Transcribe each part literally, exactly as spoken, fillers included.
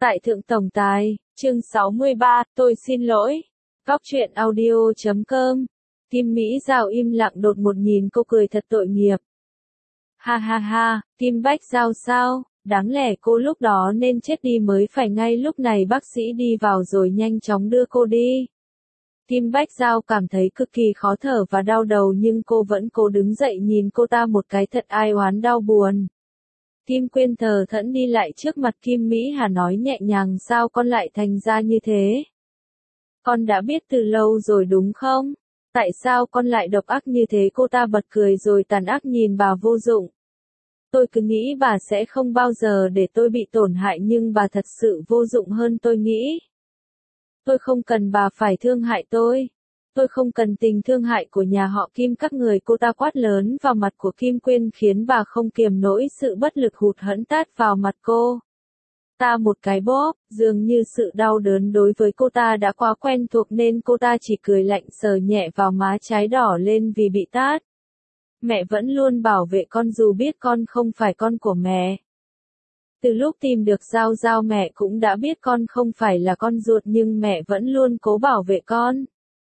Tại Thượng Tổng Tài, chương sáu mươi ba, tôi xin lỗi. Góc truyện audio chấm com. Kim Mỹ Giao im lặng đột một nhìn cô cười thật tội nghiệp. Ha ha ha, Kim Bách Giao sao, đáng lẽ cô lúc đó nên chết đi mới phải, ngay lúc này bác sĩ đi vào rồi nhanh chóng đưa cô đi. Kim Bách Giao cảm thấy cực kỳ khó thở và đau đầu nhưng cô vẫn cố đứng dậy nhìn cô ta một cái thật ai oán đau buồn. Kim Quyên thờ thẫn đi lại trước mặt Kim Mỹ Hà nói nhẹ nhàng, sao con lại thành ra như thế? Con đã biết từ lâu rồi đúng không? Tại sao con lại độc ác như thế? Cô ta bật cười rồi tàn ác nhìn bà vô dụng. Tôi cứ nghĩ bà sẽ không bao giờ để tôi bị tổn hại nhưng bà thật sự vô dụng hơn tôi nghĩ. Tôi không cần bà phải thương hại tôi. Tôi không cần tình thương hại của nhà họ Kim các người. Cô ta quát lớn vào mặt của Kim Quyên khiến bà không kiềm nổi sự bất lực hụt hẫng tát vào mặt cô. Ta một cái bóp, dường như sự đau đớn đối với cô ta đã quá quen thuộc nên cô ta chỉ cười lạnh sờ nhẹ vào má trái đỏ lên vì bị tát. Mẹ vẫn luôn bảo vệ con dù biết con không phải con của mẹ. Từ lúc tìm được Giao Giao mẹ cũng đã biết con không phải là con ruột nhưng mẹ vẫn luôn cố bảo vệ con.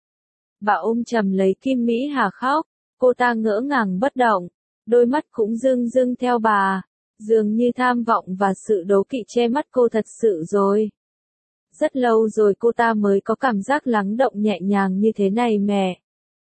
Bà ôm chầm lấy Kim Mỹ Hà khóc, cô ta ngỡ ngàng bất động, đôi mắt cũng rưng rưng theo bà, dường như tham vọng và sự đố kỵ che mắt cô thật sự rồi. Rất lâu rồi cô ta mới có cảm giác lắng động nhẹ nhàng như thế này. Mẹ,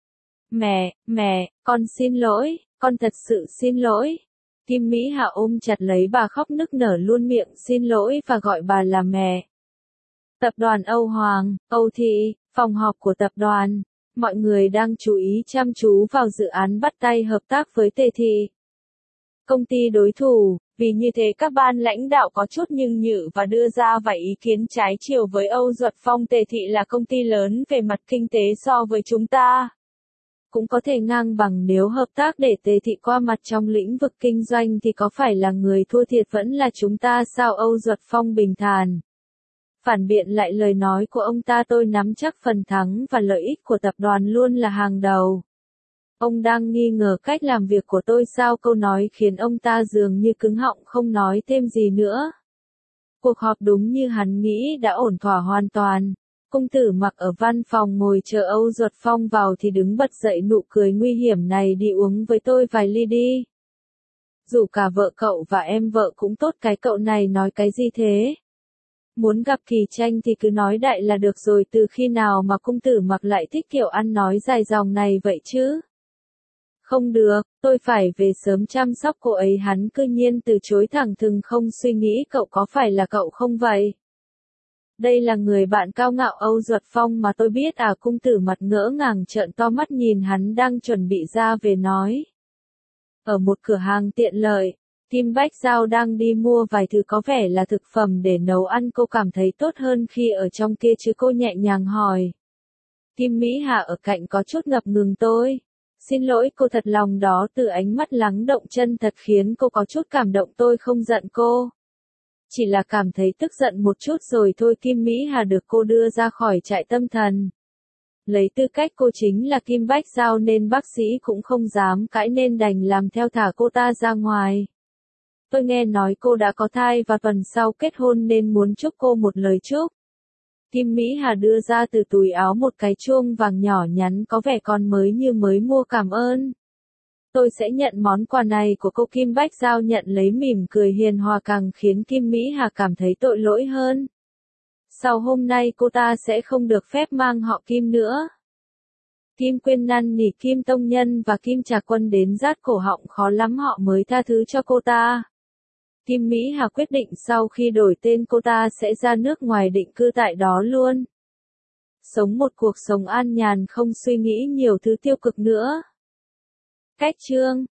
mẹ, mẹ, con xin lỗi, con thật sự xin lỗi. Kim Mỹ Hà ôm chặt lấy bà khóc nức nở luôn miệng xin lỗi và gọi bà là mẹ. Tập đoàn Âu Hoàng, Âu Thị, phòng họp của tập đoàn. Mọi người đang chú ý chăm chú vào dự án bắt tay hợp tác với Tề Thị. Công ty đối thủ, vì như thế các ban lãnh đạo có chút nhưng nhự và đưa ra vài ý kiến trái chiều với Âu Duật Phong. Tề Thị là công ty lớn về mặt kinh tế so với chúng ta. Cũng có thể ngang bằng nếu hợp tác để Tề Thị qua mặt trong lĩnh vực kinh doanh thì có phải là người thua thiệt vẫn là chúng ta sao? Âu Duật Phong bình thản. Phản biện lại lời nói của ông ta, tôi nắm chắc phần thắng và lợi ích của tập đoàn luôn là hàng đầu. Ông đang nghi ngờ cách làm việc của tôi sao? Câu nói khiến ông ta dường như cứng họng không nói thêm gì nữa. Cuộc họp đúng như hắn nghĩ đã ổn thỏa hoàn toàn. Công tử Mặc ở văn phòng ngồi chờ Âu Duật Phong vào thì đứng bật dậy, nụ cười nguy hiểm này, đi uống với tôi vài ly đi. Dù cả vợ cậu và em vợ cũng tốt. Cái cậu này nói cái gì thế? Muốn gặp Kỳ Tranh thì cứ nói đại là được rồi. Từ khi nào mà công tử Mặc lại thích kiểu ăn nói dài dòng này vậy chứ? Không được, tôi phải về sớm chăm sóc cô ấy. Hắn cư nhiên từ chối thẳng thừng không suy nghĩ. Cậu có phải là cậu không vậy? Đây là người bạn cao ngạo Âu Duật Phong mà tôi biết à? Công tử Mặc ngỡ ngàng trợn to mắt nhìn hắn đang chuẩn bị ra về nói. Ở một cửa hàng tiện lợi, Kim Bách Giao đang đi mua vài thứ có vẻ là thực phẩm để nấu ăn. Cô cảm thấy tốt hơn khi ở trong kia chứ? Cô nhẹ nhàng hỏi. Kim Mỹ Hà ở cạnh có chút ngập ngừng. Tôi xin lỗi cô thật lòng đó. Từ ánh mắt lắng động chân thật khiến cô có chút cảm động. Tôi không giận cô, chỉ là cảm thấy tức giận một chút rồi thôi. Kim Mỹ Hà được cô đưa ra khỏi trại tâm thần. Lấy tư cách cô chính là Kim Bách Giao nên bác sĩ cũng không dám cãi nên đành làm theo, thả cô ta ra ngoài. Tôi nghe nói cô đã có thai và tuần sau kết hôn nên muốn chúc cô một lời chúc. Kim Mỹ Hà đưa ra từ túi áo một cái chuông vàng nhỏ nhắn có vẻ còn mới như mới mua. Cảm ơn. Tôi sẽ nhận món quà này của cô. Kim Bách Giao nhận lấy mỉm cười hiền hòa càng khiến Kim Mỹ Hà cảm thấy tội lỗi hơn. Sau hôm nay cô ta sẽ không được phép mang họ Kim nữa. Kim Quyên năn nỉ Kim Tông Nhân và Kim Trà Quân đến rát cổ họng khó lắm họ mới tha thứ cho cô ta. Kim Mỹ Hà quyết định sau khi đổi tên cô ta sẽ ra nước ngoài định cư tại đó luôn. Sống một cuộc sống an nhàn, không suy nghĩ nhiều thứ tiêu cực nữa. Cách chương